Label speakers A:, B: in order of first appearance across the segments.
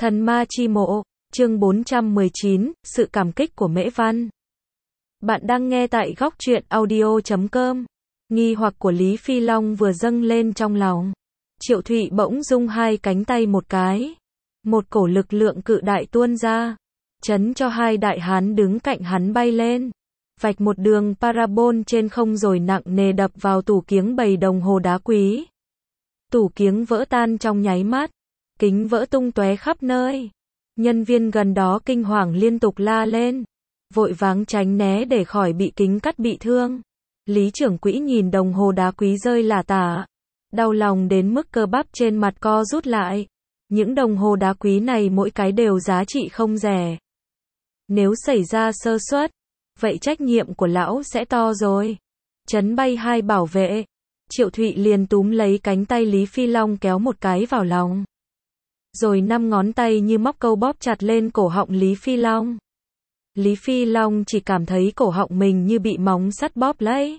A: Thần ma chi mộ, chương 419, sự cảm kích của Mễ Văn. Bạn đang nghe tại góc truyện audio.com. Nghi hoặc của Lý Phi Long vừa dâng lên trong lòng. Triệu Thụy bỗng rung hai cánh tay một cái. Một cổ lực lượng cự đại tuôn ra, chấn cho hai đại hán đứng cạnh hắn bay lên. Vạch một đường parabol trên không rồi nặng nề đập vào tủ kiếng bày đồng hồ đá quý. Tủ kiếng vỡ tan trong nháy mắt. Kính vỡ tung tóe khắp nơi. Nhân viên gần đó kinh hoàng liên tục la lên, vội vàng tránh né để khỏi bị kính cắt bị thương. Lý trưởng quỹ nhìn đồng hồ đá quý rơi lả tả, đau lòng đến mức cơ bắp trên mặt co rút lại. Những đồng hồ đá quý này mỗi cái đều giá trị không rẻ. Nếu xảy ra sơ suất, vậy trách nhiệm của lão sẽ to rồi. Chấn bay hai bảo vệ, Triệu Thụy liền túm lấy cánh tay Lý Phi Long kéo một cái vào lòng. Rồi 5 ngón tay như móc câu bóp chặt lên cổ họng Lý Phi Long. Lý Phi Long chỉ cảm thấy cổ họng mình như bị móng sắt bóp lấy.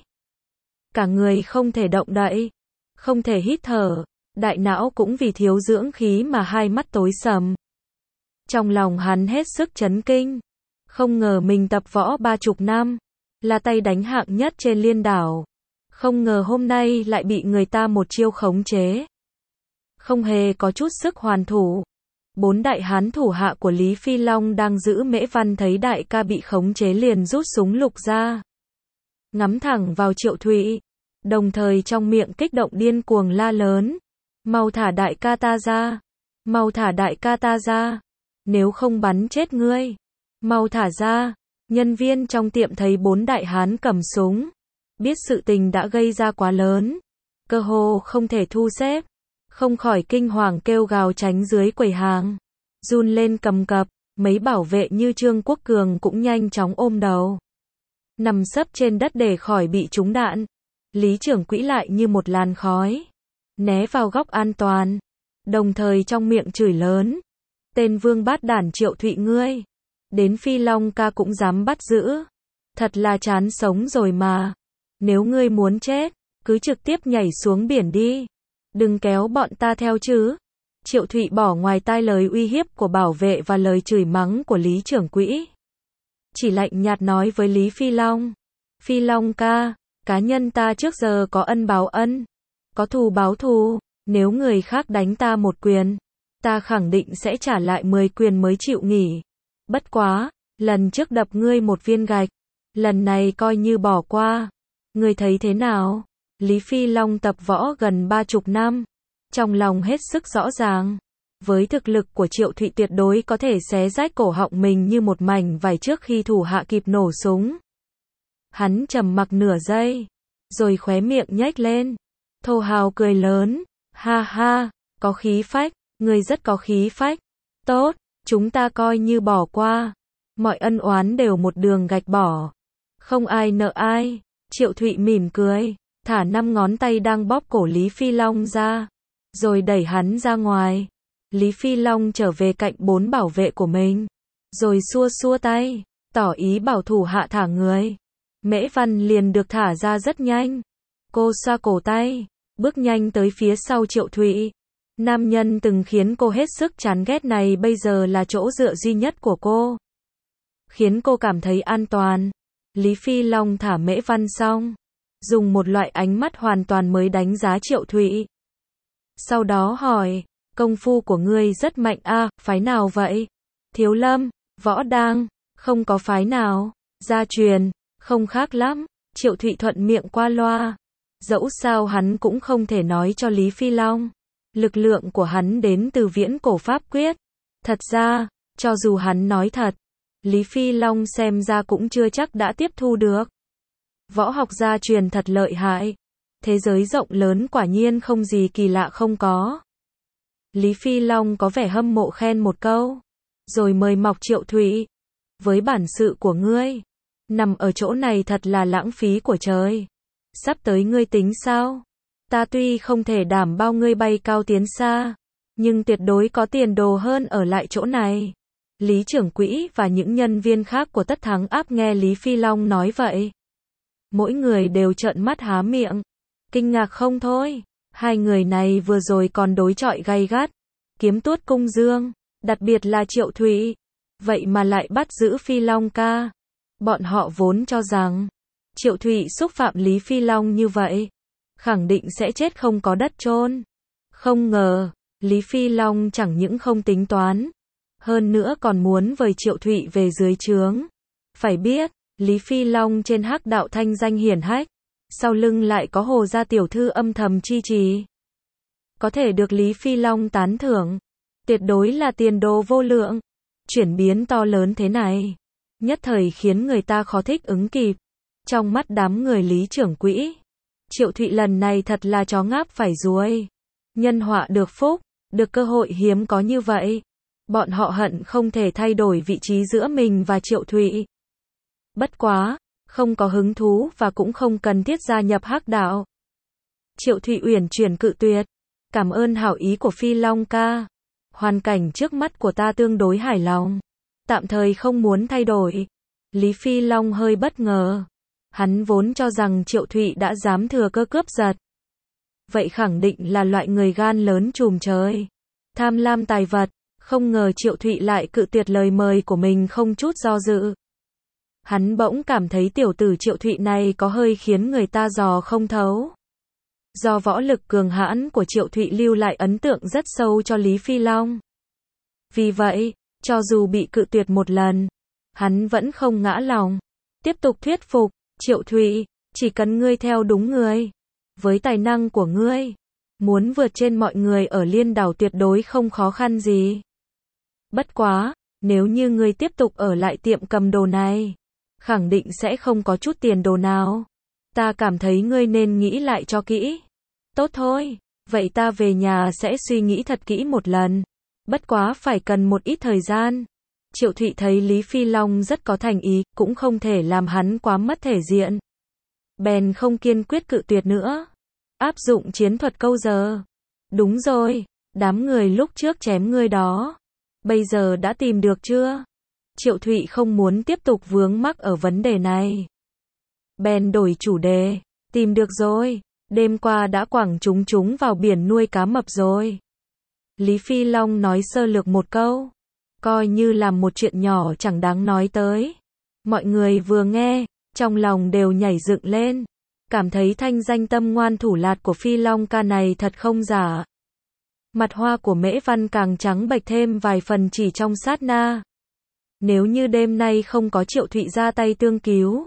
A: Cả người không thể động đậy, không thể hít thở, đại não cũng vì thiếu dưỡng khí mà hai mắt tối sầm. Trong lòng hắn hết sức chấn kinh, không ngờ mình tập võ 30 năm, là tay đánh hạng nhất trên liên đảo. Không ngờ hôm nay lại bị người ta một chiêu khống chế. Không hề có chút sức hoàn thủ. 4 đại hán thủ hạ của Lý Phi Long đang giữ Mễ Văn thấy đại ca bị khống chế liền rút súng lục ra, ngắm thẳng vào Triệu Thụy, đồng thời trong miệng kích động điên cuồng la lớn: mau thả đại ca ta ra, mau thả đại ca ta ra, nếu không bắn chết ngươi, mau thả ra. Nhân viên trong tiệm thấy 4 đại hán cầm súng, biết sự tình đã gây ra quá lớn, cơ hồ không thể thu xếp, không khỏi kinh hoàng kêu gào tránh dưới quầy hàng, run lên cầm cập. Mấy bảo vệ như Trương Quốc Cường cũng nhanh chóng ôm đầu, nằm sấp trên đất để khỏi bị trúng đạn. Lý trưởng quỹ lại như một làn khói, né vào góc an toàn, đồng thời trong miệng chửi lớn: tên vương bát đản Triệu Thụy ngươi, đến Phi Long ca cũng dám bắt giữ, thật là chán sống rồi mà. Nếu ngươi muốn chết, cứ trực tiếp nhảy xuống biển đi, đừng kéo bọn ta theo chứ. Triệu Thụy bỏ ngoài tai lời uy hiếp của bảo vệ và lời chửi mắng của Lý trưởng quỹ, chỉ lạnh nhạt nói với Lý Phi Long: Phi Long ca, cá nhân ta trước giờ có ân báo ân, có thù báo thù, nếu người khác đánh ta một quyền, ta khẳng định sẽ trả lại 10 quyền mới chịu nghỉ. Bất quá, lần trước đập ngươi một viên gạch, lần này coi như bỏ qua. Ngươi thấy thế nào? Lý Phi Long tập võ gần 30 năm, trong lòng hết sức rõ ràng, với thực lực của Triệu Thụy tuyệt đối có thể xé rách cổ họng mình như một mảnh vải trước khi thủ hạ kịp nổ súng. Hắn trầm mặc nửa giây, rồi khóe miệng nhếch lên, thô hào cười lớn: ha ha, có khí phách, ngươi rất có khí phách. Tốt, chúng ta coi như bỏ qua, mọi ân oán đều một đường gạch bỏ, không ai nợ ai. Triệu Thụy mỉm cười, thả 5 ngón tay đang bóp cổ Lý Phi Long ra, rồi đẩy hắn ra ngoài. Lý Phi Long trở về cạnh 4 bảo vệ của mình, rồi xua xua tay, tỏ ý bảo thủ hạ thả người. Mễ Văn liền được thả ra rất nhanh. Cô xoa cổ tay, bước nhanh tới phía sau Triệu Thụy. Nam nhân từng khiến cô hết sức chán ghét này bây giờ là chỗ dựa duy nhất của cô, khiến cô cảm thấy an toàn. Lý Phi Long thả Mễ Văn xong, dùng một loại ánh mắt hoàn toàn mới đánh giá Triệu Thụy. Sau đó hỏi: công phu của ngươi rất mạnh a, phái nào vậy? Thiếu Lâm, Võ Đang, không có phái nào. Gia truyền, không khác lắm. Triệu Thụy thuận miệng qua loa. Dẫu sao hắn cũng không thể nói cho Lý Phi Long, lực lượng của hắn đến từ viễn cổ pháp quyết. Thật ra, cho dù hắn nói thật, Lý Phi Long xem ra cũng chưa chắc đã tiếp thu được. Võ học gia truyền thật lợi hại. Thế giới rộng lớn quả nhiên không gì kỳ lạ không có. Lý Phi Long có vẻ hâm mộ khen một câu, rồi mời mọc Triệu Thụy: với bản sự của ngươi, nằm ở chỗ này thật là lãng phí của trời. Sắp tới ngươi tính sao? Ta tuy không thể đảm bao ngươi bay cao tiến xa, nhưng tuyệt đối có tiền đồ hơn ở lại chỗ này. Lý trưởng quỹ và những nhân viên khác của Tất Thắng Áp nghe Lý Phi Long nói vậy, mỗi người đều trợn mắt há miệng, kinh ngạc không thôi. Hai người này vừa rồi còn đối chọi gay gắt, kiếm tuốt cung dương, Đặc biệt là Triệu Thụy. Vậy mà lại bắt giữ Phi Long ca. Bọn họ vốn cho rằng Triệu Thụy xúc phạm Lý Phi Long như vậy, khẳng định sẽ chết không có đất chôn. Không ngờ, Lý Phi Long chẳng những không tính toán, hơn nữa còn muốn vời Triệu Thụy về dưới trướng. Phải biết, Lý Phi Long trên hắc đạo thanh danh hiển hách, sau lưng lại có Hồ gia tiểu thư âm thầm chi trì. Có thể được Lý Phi Long tán thưởng, tuyệt đối là tiền đồ vô lượng. Chuyển biến to lớn thế này, nhất thời khiến người ta khó thích ứng kịp. Trong mắt đám người Lý trưởng quỹ, Triệu Thụy lần này thật là chó ngáp phải ruồi. Nhân họa được phúc, được cơ hội hiếm có như vậy. Bọn họ hận không thể thay đổi vị trí giữa mình và Triệu Thụy. Bất quá, không có hứng thú và cũng không cần thiết gia nhập hắc đạo. Triệu Thụy uyển chuyển cự tuyệt. Cảm ơn hảo ý của Phi Long ca. Hoàn cảnh trước mắt của ta tương đối hài lòng. Tạm thời không muốn thay đổi. Lý Phi Long hơi bất ngờ. Hắn vốn cho rằng Triệu Thụy đã dám thừa cơ cướp giật. Vậy khẳng định là loại người gan lớn trùm trời. Tham lam tài vật. Không ngờ Triệu Thụy lại cự tuyệt lời mời của mình không chút do dự. Hắn bỗng cảm thấy tiểu tử Triệu Thụy này có hơi khiến người ta dò không thấu. Do võ lực cường hãn của Triệu Thụy lưu lại ấn tượng rất sâu cho Lý Phi Long. Vì vậy, cho dù bị cự tuyệt một lần, hắn vẫn không ngã lòng. Tiếp tục thuyết phục, Triệu Thụy, chỉ cần ngươi theo đúng người. Với tài năng của ngươi, muốn vượt trên mọi người ở Liên Đảo tuyệt đối không khó khăn gì. Bất quá, nếu như ngươi tiếp tục ở lại tiệm cầm đồ này, khẳng định sẽ không có chút tiền đồ nào. Ta cảm thấy ngươi nên nghĩ lại cho kỹ. Tốt thôi, vậy ta về nhà sẽ suy nghĩ thật kỹ một lần. Bất quá phải cần một ít thời gian. Triệu Thụy thấy Lý Phi Long rất có thành ý, cũng không thể làm hắn quá mất thể diện. Bèn không kiên quyết cự tuyệt nữa. Áp dụng chiến thuật câu giờ. Đúng rồi, đám người lúc trước chém ngươi đó. Bây giờ đã tìm được chưa? Triệu Thụy không muốn tiếp tục vướng mắc ở vấn đề này. Bèn đổi chủ đề. Tìm được rồi. Đêm qua đã quẳng chúng vào biển nuôi cá mập rồi. Lý Phi Long nói sơ lược một câu. Coi như là một chuyện nhỏ chẳng đáng nói tới. Mọi người vừa nghe, trong lòng đều nhảy dựng lên. Cảm thấy thanh danh tâm ngoan thủ lạt của Phi Long ca này thật không giả. Mặt hoa của Mễ Văn càng trắng bệch thêm vài phần chỉ trong sát na. Nếu như đêm nay không có Triệu Thụy ra tay tương cứu,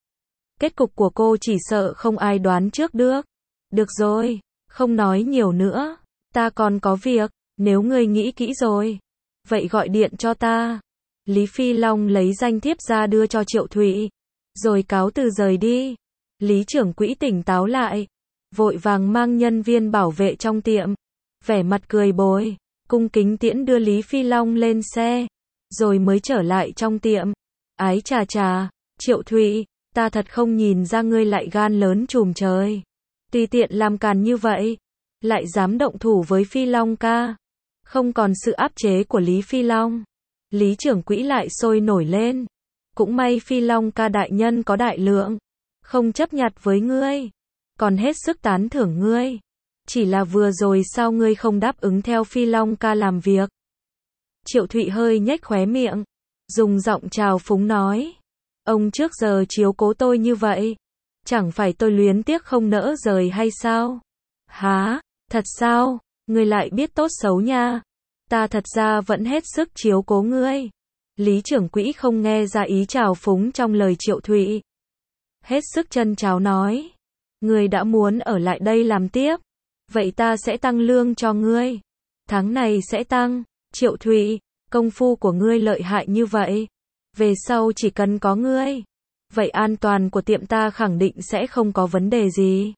A: kết cục của cô chỉ sợ không ai đoán trước được. Được rồi, không nói nhiều nữa, ta còn có việc, nếu ngươi nghĩ kỹ rồi, vậy gọi điện cho ta. Lý Phi Long lấy danh thiếp ra đưa cho Triệu Thụy, rồi cáo từ rời đi. Lý trưởng quỹ tỉnh táo lại, vội vàng mang nhân viên bảo vệ trong tiệm, vẻ mặt cười bồi, cung kính tiễn đưa Lý Phi Long lên xe, rồi mới trở lại trong tiệm. Ái chà chà, Triệu Thụy, ta thật không nhìn ra ngươi lại gan lớn trùm trời. Tùy tiện làm càn như vậy, lại dám động thủ với Phi Long ca. Không còn sự áp chế của Lý Phi Long, Lý trưởng quỹ lại sôi nổi lên. Cũng may Phi Long ca đại nhân có đại lượng, không chấp nhặt với ngươi, còn hết sức tán thưởng ngươi. Chỉ là vừa rồi sao ngươi không đáp ứng theo Phi Long ca làm việc? Triệu Thụy hơi nhếch khóe miệng, dùng giọng trào phúng nói. Ông trước giờ chiếu cố tôi như vậy, chẳng phải tôi luyến tiếc không nỡ rời hay sao? Hả, thật sao? Ngươi lại biết tốt xấu nha. Ta thật ra vẫn hết sức chiếu cố ngươi. Lý trưởng quỹ không nghe ra ý trào phúng trong lời Triệu Thụy. Hết sức chân cháo nói. Ngươi đã muốn ở lại đây làm tiếp, vậy ta sẽ tăng lương cho ngươi. Tháng này sẽ tăng. Triệu Thụy, công phu của ngươi lợi hại như vậy, về sau chỉ cần có ngươi, vậy an toàn của tiệm ta khẳng định sẽ không có vấn đề gì.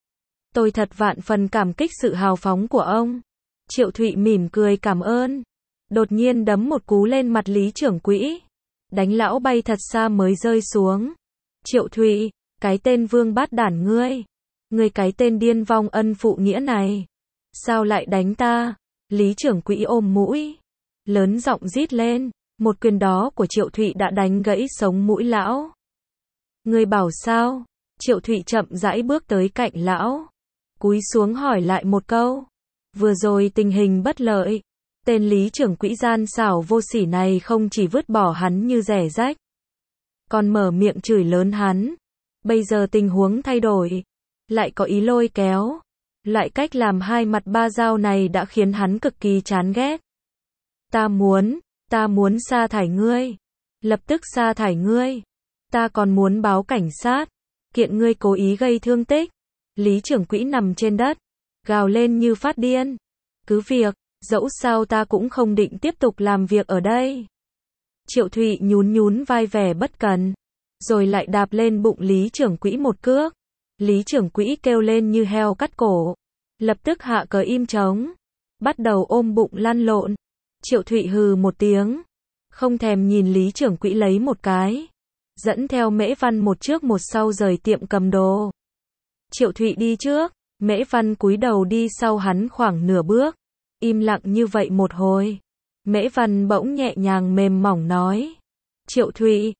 A: Tôi thật vạn phần cảm kích sự hào phóng của ông. Triệu Thụy mỉm cười cảm ơn, đột nhiên đấm một cú lên mặt Lý trưởng quỹ, đánh lão bay thật xa mới rơi xuống. Triệu Thụy, cái tên vương bát đản ngươi cái tên điên vong ân phụ nghĩa này, sao lại đánh ta? Lý trưởng quỹ ôm mũi, lớn giọng rít lên, một quyền đó của Triệu Thụy đã đánh gãy sống mũi lão. Ngươi bảo sao? Triệu Thụy chậm rãi bước tới cạnh lão, cúi xuống hỏi lại một câu. Vừa rồi tình hình bất lợi, Tên Lý trưởng quỹ gian xảo vô sỉ này không chỉ vứt bỏ hắn như rẻ rách, còn mở miệng chửi lớn hắn. Bây giờ tình huống thay đổi, lại có ý lôi kéo. Loại cách làm hai mặt ba dao này đã khiến hắn cực kỳ chán ghét. Ta muốn sa thải ngươi. Lập tức sa thải ngươi. Ta còn muốn báo cảnh sát, kiện ngươi cố ý gây thương tích. Lý trưởng quỹ nằm trên đất, gào lên như phát điên. Cứ việc, dẫu sao ta cũng không định tiếp tục làm việc ở đây. Triệu Thụy nhún nhún vai vẻ bất cần, rồi lại đạp lên bụng Lý trưởng quỹ một cước. Lý trưởng quỹ kêu lên như heo cắt cổ, lập tức hạ cờ im trống, bắt đầu ôm bụng lăn lộn. Triệu Thụy hừ một tiếng, không thèm nhìn Lý trưởng quỹ lấy một cái, dẫn theo Mễ Văn một trước một sau rời tiệm cầm đồ. Triệu Thụy đi trước, Mễ Văn cúi đầu đi sau hắn khoảng nửa bước, im lặng như vậy một hồi. Mễ Văn bỗng nhẹ nhàng mềm mỏng nói: Triệu Thụy,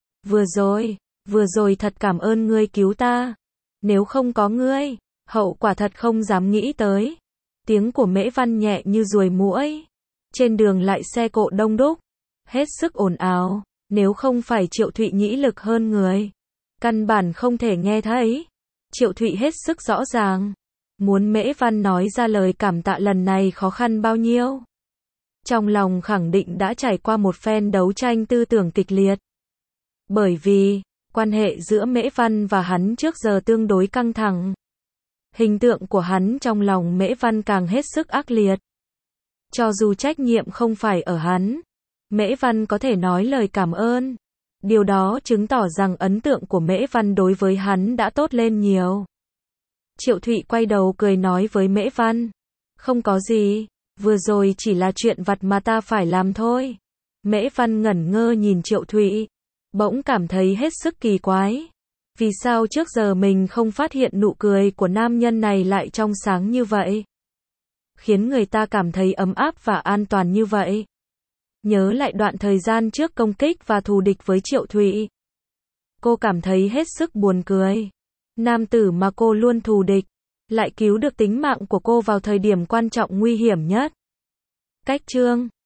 A: vừa rồi thật cảm ơn ngươi cứu ta. Nếu không có ngươi, hậu quả thật không dám nghĩ tới. Tiếng của Mễ Văn nhẹ như ruồi muỗi. Trên đường lại xe cộ đông đúc, hết sức ồn ào. Nếu không phải Triệu Thụy nhĩ lực hơn người, căn bản không thể nghe thấy. Triệu Thụy hết sức rõ ràng, muốn Mễ Văn nói ra lời cảm tạ lần này khó khăn bao nhiêu. Trong lòng khẳng định đã trải qua một phen đấu tranh tư tưởng kịch liệt. Bởi vì, quan hệ giữa Mễ Văn và hắn trước giờ tương đối căng thẳng. Hình tượng của hắn trong lòng Mễ Văn càng hết sức ác liệt. Cho dù trách nhiệm không phải ở hắn, Mễ Văn có thể nói lời cảm ơn. Điều đó chứng tỏ rằng ấn tượng của Mễ Văn đối với hắn đã tốt lên nhiều. Triệu Thụy quay đầu cười nói với Mễ Văn: Không có gì, vừa rồi chỉ là chuyện vặt mà ta phải làm thôi. Mễ Văn ngẩn ngơ nhìn Triệu Thụy, bỗng cảm thấy hết sức kỳ quái. Vì sao trước giờ mình không phát hiện nụ cười của nam nhân này lại trong sáng như vậy? Khiến người ta cảm thấy ấm áp và an toàn như vậy. Nhớ lại đoạn thời gian trước công kích và thù địch với Triệu Thụy, cô cảm thấy hết sức buồn cười. Nam tử mà cô luôn thù địch, lại cứu được tính mạng của cô vào thời điểm quan trọng nguy hiểm nhất. Cách chương